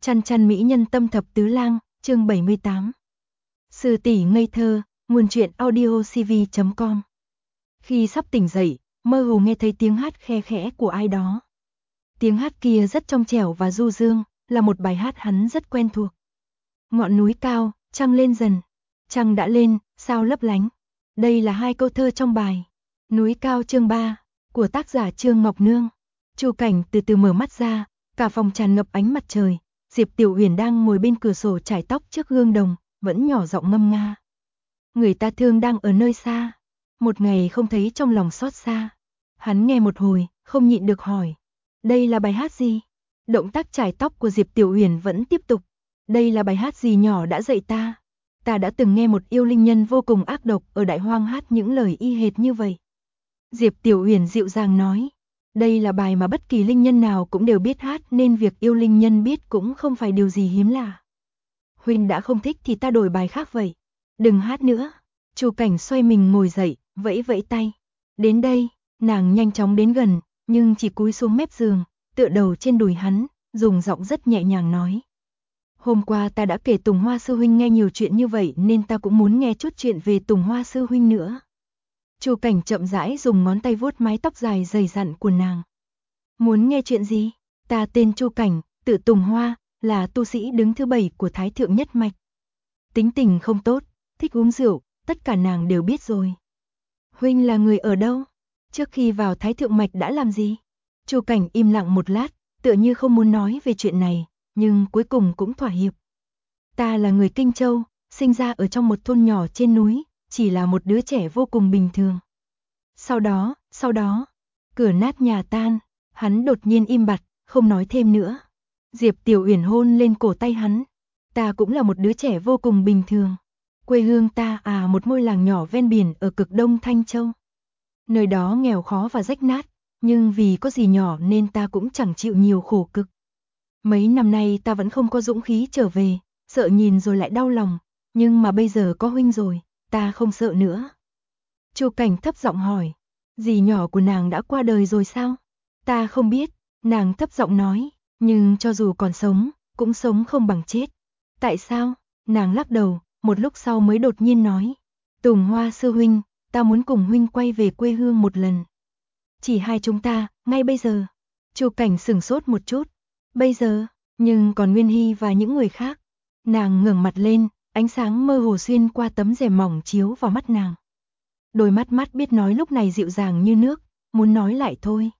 Chăn chăn mỹ nhân tâm thập tứ lang, chương 78. Sư tỷ ngây thơ, nguồn truyện audiocv.com. Khi sắp tỉnh dậy, mơ hồ nghe thấy tiếng hát khe khẽ của ai đó. Tiếng hát kia rất trong trẻo và du dương, là một bài hát hắn rất quen thuộc. Ngọn núi cao, trăng lên dần. Trăng đã lên, sao lấp lánh. Đây là hai câu thơ trong bài Núi cao chương 3 của tác giả Trương Ngọc Nương. Chu Cảnh từ từ mở mắt ra, cả phòng tràn ngập ánh mặt trời. Diệp Tiểu Uyển đang ngồi bên cửa sổ chải tóc trước gương đồng, vẫn nhỏ giọng ngâm nga. Người ta thương đang ở nơi xa, một ngày không thấy trong lòng xót xa. Hắn nghe một hồi, không nhịn được hỏi, đây là bài hát gì? Động tác chải tóc của Diệp Tiểu Uyển vẫn tiếp tục. Đây là bài hát gì nhỏ đã dạy ta? Ta đã từng nghe một yêu linh nhân vô cùng ác độc ở Đại Hoang hát những lời y hệt như vậy. Diệp Tiểu Uyển dịu dàng nói, đây là bài mà bất kỳ linh nhân nào cũng đều biết hát, nên việc yêu linh nhân biết cũng không phải điều gì hiếm lạ. Huynh đã không thích thì ta đổi bài khác vậy. Đừng hát nữa. Chu Cảnh xoay mình ngồi dậy, vẫy vẫy tay. Đến đây, nàng nhanh chóng đến gần, nhưng chỉ cúi xuống mép giường, tựa đầu trên đùi hắn, dùng giọng rất nhẹ nhàng nói. Hôm qua ta đã kể Tùng Hoa sư huynh nghe nhiều chuyện như vậy, nên ta cũng muốn nghe chút chuyện về Tùng Hoa sư huynh nữa. Chu Cảnh chậm rãi dùng ngón tay vuốt mái tóc dài dày dặn của nàng. Muốn nghe chuyện gì? Ta tên Chu Cảnh, tự Tùng Hoa, là tu sĩ đứng thứ 7 của Thái Thượng Nhất Mạch. Tính tình không tốt, thích uống rượu, tất cả nàng đều biết rồi. Huynh là người ở đâu? Trước khi vào Thái Thượng Mạch đã làm gì? Chu Cảnh im lặng một lát, tựa như không muốn nói về chuyện này, nhưng cuối cùng cũng thỏa hiệp. Ta là người Kinh Châu, sinh ra ở trong một thôn nhỏ trên núi, chỉ là một đứa trẻ vô cùng bình thường. Sau đó, cửa nát nhà tan, hắn đột nhiên im bặt, không nói thêm nữa. Diệp Tiểu Uyển hôn lên cổ tay hắn. Ta cũng là một đứa trẻ vô cùng bình thường. Quê hương ta một ngôi làng nhỏ ven biển ở cực đông Thanh Châu. Nơi đó nghèo khó và rách nát, nhưng vì có gì nhỏ nên ta cũng chẳng chịu nhiều khổ cực. Mấy năm nay ta vẫn không có dũng khí trở về, sợ nhìn rồi lại đau lòng, nhưng mà bây giờ có huynh rồi, ta không sợ nữa. Chu Cảnh thấp giọng hỏi, dì nhỏ của nàng đã qua đời rồi sao? Ta không biết, nàng thấp giọng nói, nhưng cho dù còn sống, cũng sống không bằng chết. Tại sao? Nàng lắc đầu, một lúc sau mới đột nhiên nói, Tùng Hoa sư huynh, ta muốn cùng huynh quay về quê hương một lần. Chỉ hai chúng ta, ngay bây giờ. Chu Cảnh sửng sốt một chút. Bây giờ, nhưng còn Nguyên Hy và những người khác. Nàng ngẩng mặt lên, ánh sáng mơ hồ xuyên qua tấm rèm mỏng chiếu vào mắt nàng. Đôi mắt biết nói lúc này dịu dàng như nước, muốn nói lại thôi.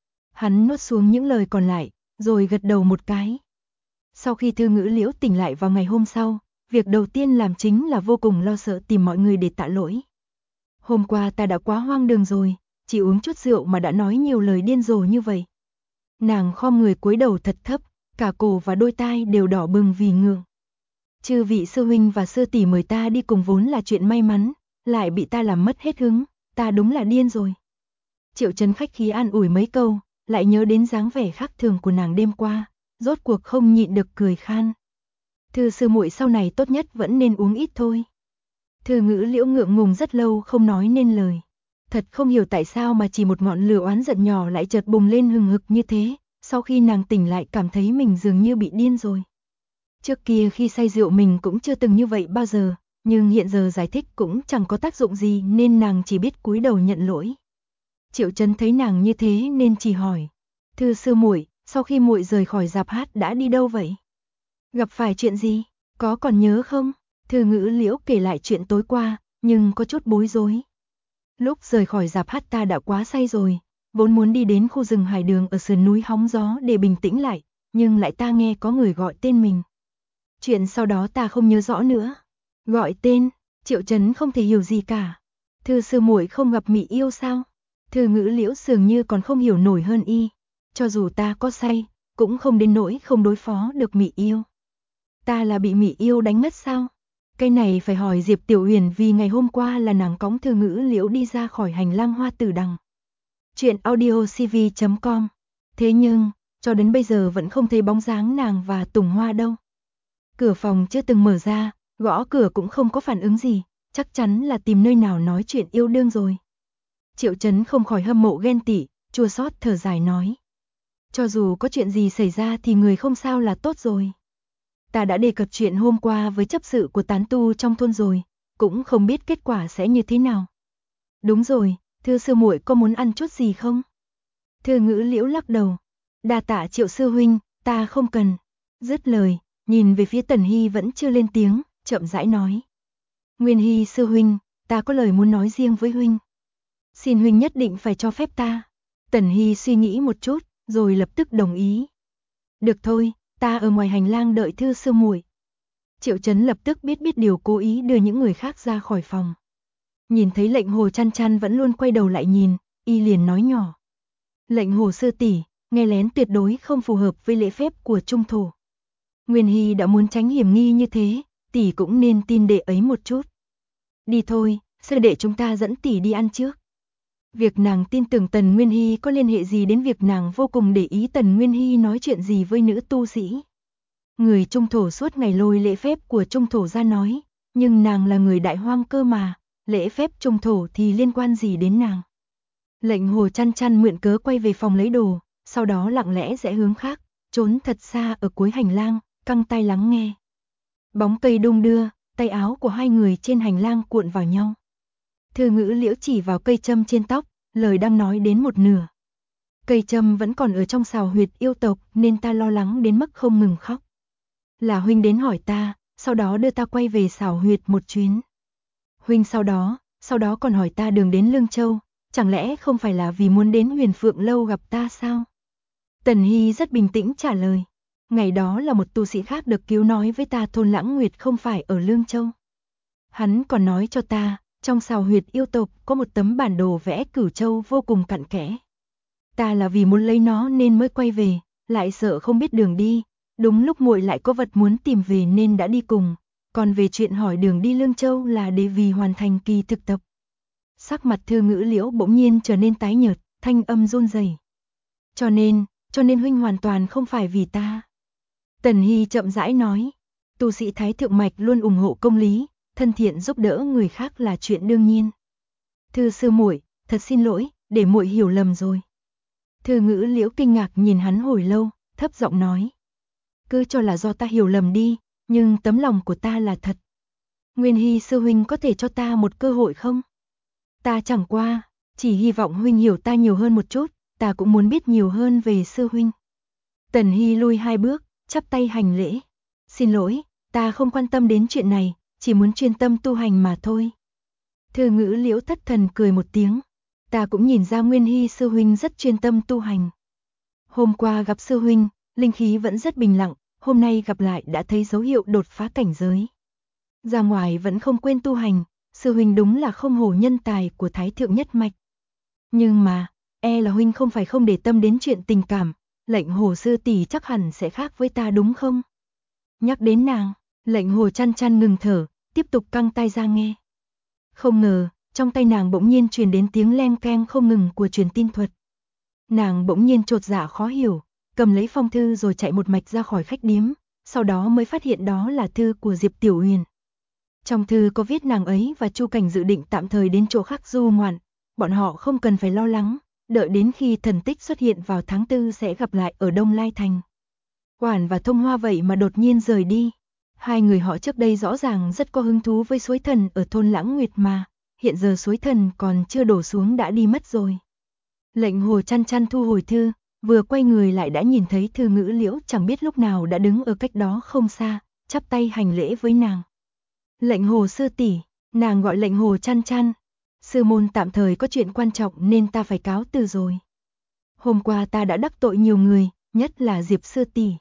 Hắn nuốt xuống những lời còn lại, rồi gật đầu một cái. Sau khi Thư Ngữ Liễu tỉnh lại vào ngày hôm sau, việc đầu tiên làm chính là vô cùng lo sợ tìm mọi người để tạ lỗi. Hôm qua ta đã quá hoang đường rồi, chỉ uống chút rượu mà đã nói nhiều lời điên rồ như vậy. Nàng khom người cúi đầu thật thấp, cả cổ và đôi tai đều đỏ bừng vì ngượng. Chư vị sư huynh và sư tỷ mời ta đi cùng vốn là chuyện may mắn, lại bị ta làm mất hết hứng, ta đúng là điên rồi. Triệu Trấn khách khí an ủi mấy câu, lại nhớ đến dáng vẻ khác thường của nàng đêm qua, rốt cuộc không nhịn được cười khan. Thư sư muội sau này tốt nhất vẫn nên uống ít thôi. Thư Ngữ Liễu ngượng ngùng rất lâu không nói nên lời. Thật không hiểu tại sao mà chỉ một ngọn lửa oán giận nhỏ lại chợt bùng lên hừng hực như thế, sau khi nàng tỉnh lại cảm thấy mình dường như bị điên rồi. Trước kia khi say rượu mình cũng chưa từng như vậy bao giờ, nhưng hiện giờ giải thích cũng chẳng có tác dụng gì nên nàng chỉ biết cúi đầu nhận lỗi. Triệu Trấn thấy nàng như thế nên chỉ hỏi, Thư sư muội, sau khi muội rời khỏi rạp hát đã đi đâu vậy? Gặp phải chuyện gì? Có còn nhớ không? Thư Ngữ Liễu kể lại chuyện tối qua, nhưng có chút bối rối. Lúc rời khỏi rạp hát ta đã quá say rồi, vốn muốn đi đến khu rừng hải đường ở sườn núi hóng gió để bình tĩnh lại, nhưng lại ta nghe có người gọi tên mình. Chuyện sau đó ta không nhớ rõ nữa. Gọi tên? Triệu Trấn không thể hiểu gì cả. Thư sư muội không gặp Mị Yêu sao? Thư Ngữ Liễu dường như còn không hiểu nổi hơn y. Cho dù ta có say, cũng không đến nỗi không đối phó được Mị Yêu. Ta là bị Mị Yêu đánh ngất sao? Cái này phải hỏi Diệp Tiểu Uyển, vì ngày hôm qua là nàng cõng Thư Ngữ Liễu đi ra khỏi hành lang Hoa Tử Đằng. Chuyện audiocv.com. Thế nhưng, cho đến bây giờ vẫn không thấy bóng dáng nàng và Tùng Hoa đâu. Cửa phòng chưa từng mở ra, gõ cửa cũng không có phản ứng gì, chắc chắn là tìm nơi nào nói chuyện yêu đương rồi. Triệu Trấn không khỏi hâm mộ ghen tị, chua xót thở dài nói. Cho dù có chuyện gì xảy ra thì người không sao là tốt rồi. ta đã đề cập chuyện hôm qua với chấp sự của tán tu trong thôn rồi, cũng không biết kết quả sẽ như thế nào. Đúng rồi, thưa sư muội có muốn ăn chút gì không? Thư Ngữ Liễu lắc đầu. Đa tạ Triệu sư huynh, ta không cần. Dứt lời, nhìn về phía Tần Hy vẫn chưa lên tiếng, chậm rãi nói. Nguyên Hy sư huynh, ta có lời muốn nói riêng với huynh. Xin huynh nhất định phải cho phép ta. Tần Hy suy nghĩ một chút, rồi lập tức đồng ý. Được thôi, ta ở ngoài hành lang đợi thư sư muội. Triệu Chấn lập tức biết điều cố ý đưa những người khác ra khỏi phòng. Nhìn thấy Lệnh Hồ Chăn Chăn vẫn luôn quay đầu lại nhìn, y liền nói nhỏ. Lệnh Hồ sư tỷ, nghe lén tuyệt đối không phù hợp với lễ phép của trung thổ. Nguyên Hy đã muốn tránh hiểm nghi như thế, tỷ cũng nên tin đệ ấy một chút. Đi thôi, sư đệ chúng ta dẫn tỷ đi ăn trước. Việc nàng tin tưởng Tần Nguyên Hy có liên hệ gì đến việc nàng vô cùng để ý Tần Nguyên Hy nói chuyện gì với nữ tu sĩ. Người trung thổ suốt ngày lôi lễ phép của trung thổ ra nói, nhưng nàng là người đại hoang cơ mà, lễ phép trung thổ thì liên quan gì đến nàng. Lệnh Hồ Chăn Chăn mượn cớ quay về phòng lấy đồ, sau đó lặng lẽ rẽ hướng khác, trốn thật xa ở cuối hành lang, căng tai lắng nghe. Bóng cây đung đưa, tay áo của hai người trên hành lang cuộn vào nhau. Thư Ngữ Liễu chỉ vào cây châm trên tóc, lời đang nói đến một nửa. Cây châm vẫn còn ở trong sào huyệt yêu tộc nên ta lo lắng đến mức không ngừng khóc. Là huynh đến hỏi ta, sau đó đưa ta quay về sào huyệt một chuyến. Huynh sau đó còn hỏi ta đường đến Lương Châu, chẳng lẽ không phải là vì muốn đến Huyền Phượng Lâu gặp ta sao? Tần Hy rất bình tĩnh trả lời. Ngày đó là một tu sĩ khác được cứu nói với ta thôn Lãng Nguyệt không phải ở Lương Châu. Hắn còn nói cho ta, trong sào huyệt yêu tộc có một tấm bản đồ vẽ Cửu Châu vô cùng cặn kẽ. Ta là vì muốn lấy nó nên mới quay về, lại sợ không biết đường đi. Đúng lúc muội lại có vật muốn tìm về nên đã đi cùng. Còn về chuyện hỏi đường đi Lương Châu là để vì hoàn thành kỳ thực tập. Sắc mặt Thư Ngữ Liễu bỗng nhiên trở nên tái nhợt, thanh âm run rẩy. Cho nên huynh hoàn toàn không phải vì ta. Tần Hy chậm rãi nói, tu sĩ Thái Thượng Mạch luôn ủng hộ công lý, thân thiện giúp đỡ người khác là chuyện đương nhiên. Thư sư muội, thật xin lỗi, để muội hiểu lầm rồi. Thư Ngữ Liễu kinh ngạc nhìn hắn hồi lâu, thấp giọng nói. Cứ cho là do ta hiểu lầm đi, nhưng tấm lòng của ta là thật. Nguyên Hy sư huynh có thể cho ta một cơ hội không? Ta chẳng qua, chỉ hy vọng huynh hiểu ta nhiều hơn một chút, ta cũng muốn biết nhiều hơn về sư huynh. Tần Hy lui 2 bước, chắp tay hành lễ. Xin lỗi, ta không quan tâm đến chuyện này, chỉ muốn chuyên tâm tu hành mà thôi. Thư Ngữ Liễu thất thần cười một tiếng. Ta cũng nhìn ra Nguyên Hy sư huynh rất chuyên tâm tu hành. Hôm qua gặp sư huynh, linh khí vẫn rất bình lặng, hôm nay gặp lại đã thấy dấu hiệu đột phá cảnh giới. Ra ngoài vẫn không quên tu hành, sư huynh đúng là không hổ nhân tài của Thái Thượng nhất mạch. Nhưng mà, là huynh không phải không để tâm đến chuyện tình cảm, Lệnh Hồ sư tỷ chắc hẳn sẽ khác với ta đúng không? Nhắc đến nàng, Lệnh Hồ Chăn Chăn ngừng thở, tiếp tục căng tai ra nghe. Không ngờ, trong tay nàng bỗng nhiên truyền đến tiếng leng keng không ngừng của truyền tin thuật. Nàng bỗng nhiên chột dạ khó hiểu, cầm lấy phong thư rồi chạy một mạch ra khỏi khách điếm, sau đó mới phát hiện đó là thư của Diệp Tiểu Huyền. Trong thư có viết nàng ấy và Chu Cảnh dự định tạm thời đến chỗ khác du ngoạn, bọn họ không cần phải lo lắng, đợi đến khi thần tích xuất hiện vào tháng 4 sẽ gặp lại ở Đông Lai Thành. Quản và Thông Hoa vậy mà đột nhiên rời đi. Hai người họ trước đây rõ ràng rất có hứng thú với suối thần ở thôn Lãng Nguyệt mà, hiện giờ suối thần còn chưa đổ xuống đã đi mất rồi. Lệnh Hồ Chăn Chăn thu hồi thư, vừa quay người lại đã nhìn thấy Thư Ngữ Liễu chẳng biết lúc nào đã đứng ở cách đó không xa, chắp tay hành lễ với nàng. Lệnh Hồ sư tỷ, nàng gọi Lệnh Hồ Chăn Chăn. Sư môn tạm thời có chuyện quan trọng nên ta phải cáo từ rồi. Hôm qua ta đã đắc tội nhiều người, nhất là Diệp sư tỷ.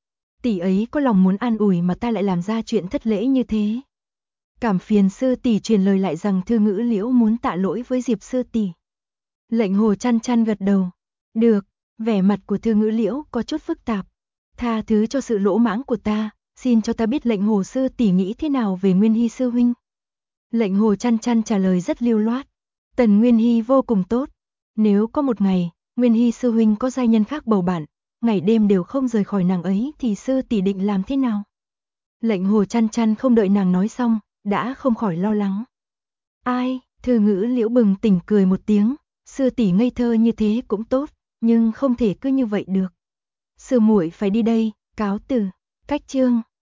Tỷ ấy có lòng muốn an ủi mà ta lại làm ra chuyện thất lễ như thế. Cảm phiền sư tỷ truyền lời lại rằng Thư Ngữ Liễu muốn tạ lỗi với Diệp sư tỷ. Lệnh Hồ Chăn Chăn gật đầu. Được, vẻ mặt của Thư Ngữ Liễu có chút phức tạp. Tha thứ cho sự lỗ mãng của ta, xin cho ta biết Lệnh Hồ sư tỷ nghĩ thế nào về Nguyên Hy sư huynh. Lệnh Hồ Chăn Chăn trả lời rất lưu loát. Tần Nguyên Hy vô cùng tốt. Nếu có một ngày, Nguyên Hy sư huynh có giai nhân khác bầu bạn, ngày đêm đều không rời khỏi nàng ấy thì sư tỷ định làm thế nào? Lệnh Hồ Chăn Chăn không đợi nàng nói xong, đã không khỏi lo lắng. Ai? Thư Ngữ Liễu bừng tỉnh cười một tiếng, sư tỷ ngây thơ như thế cũng tốt, nhưng không thể cứ như vậy được. Sư muội phải đi đây, cáo từ. Cách chương